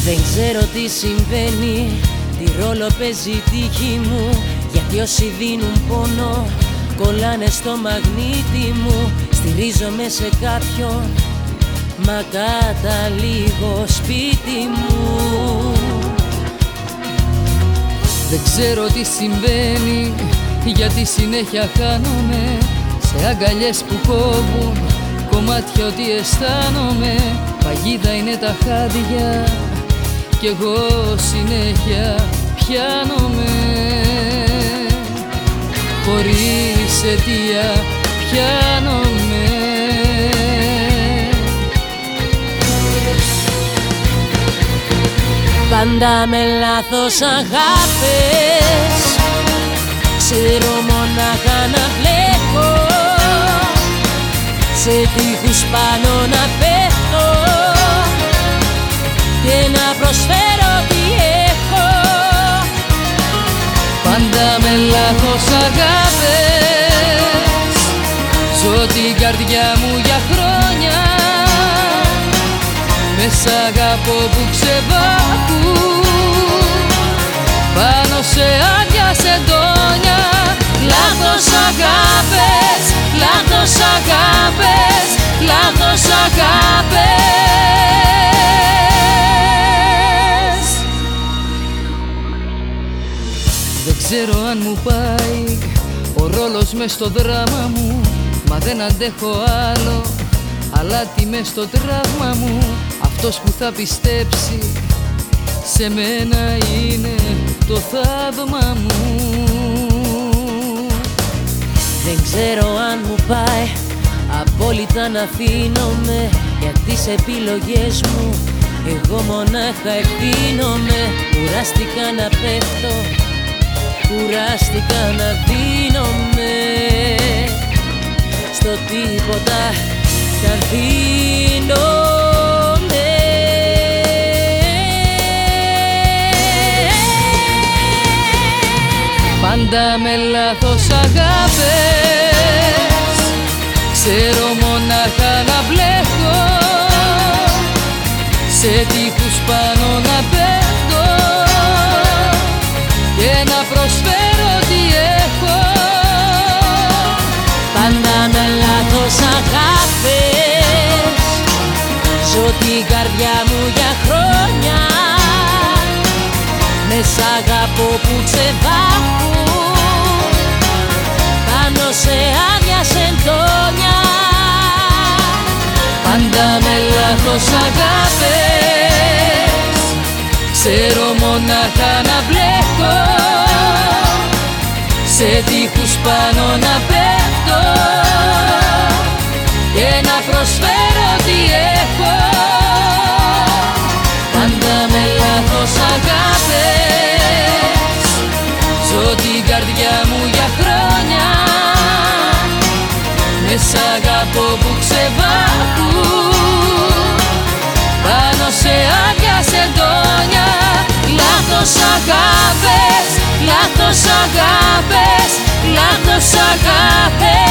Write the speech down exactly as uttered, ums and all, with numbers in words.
Δεν ξέρω τι συμβαίνει, τι ρόλο παίζει η τύχη μου, γιατί όσοι δίνουν πόνο κολλάνε στο μαγνήτη μου. Στηρίζομαι σε κάποιον, μα καταλήγω σπίτι μου. Δεν ξέρω τι συμβαίνει, γιατί συνέχεια χάνομαι σε αγκαλιές που κόβουν κομμάτια ότι αισθάνομαι. Παγίδα είναι τα χάδια κι εγώ συνέχεια πιάνομαι. Χωρίς αιτία πιάνομαι. Πάντα με λάθος αγάπες, ξέρω μονάχα να βλέπω, σε τείχους πάνω να πέφτω και να προσφέρω τι έχω. Πάντα με λάθος αγάπες, ζω την καρδιά μου για χρόνια, με σ' αγαπώ που ξεβάκουν πάνω σε άδεια σεντόνια. Λάθος αγάπες, λάθος αγάπες, λάθος αγάπες. Δεν ξέρω αν μου πάει ο ρόλος μες στο δράμα μου, μα δεν αντέχω άλλο αλάτι μες στο τραύμα μου. Αυτός που θα πιστέψει σε μένα είναι το θαύμα μου. Δεν ξέρω αν μου πάει απόλυτα να αφήνομαι, για τις επιλογές μου εγώ μονάχα ευθύνομαι. Κουράστηκα να πέφτω, κουράστηκα να δίνομαι στο τίποτα κι αν δίνομαι. Πάντα με λάθος αγάπες, ξέρω μονάχα να μπλέκω, σε τείχους πάνω να πέφτω και να προσφέρω τι έχω. Πάντα με λάθος αγάπες, ζω την καρδιά μου για χρόνια, με σ' αγαπώ που ξεβάκουν πάνω σε άδεια σεντόνια. Πάντα με λάθος αγάπες, ξέρω μονάχα να μπλέκω, σε τείχους πάνω να πέφτω και να προσφέρω τι έχω. Πάντα με λάθος αγάπες, ζω την καρδιά μου για χρόνια, με σ' αγαπώ που ξεβάκουν πάνω σε άδεια σεντόνια. Λάθος αγάπες, λάθος αγάπες, λάθος αγάπες.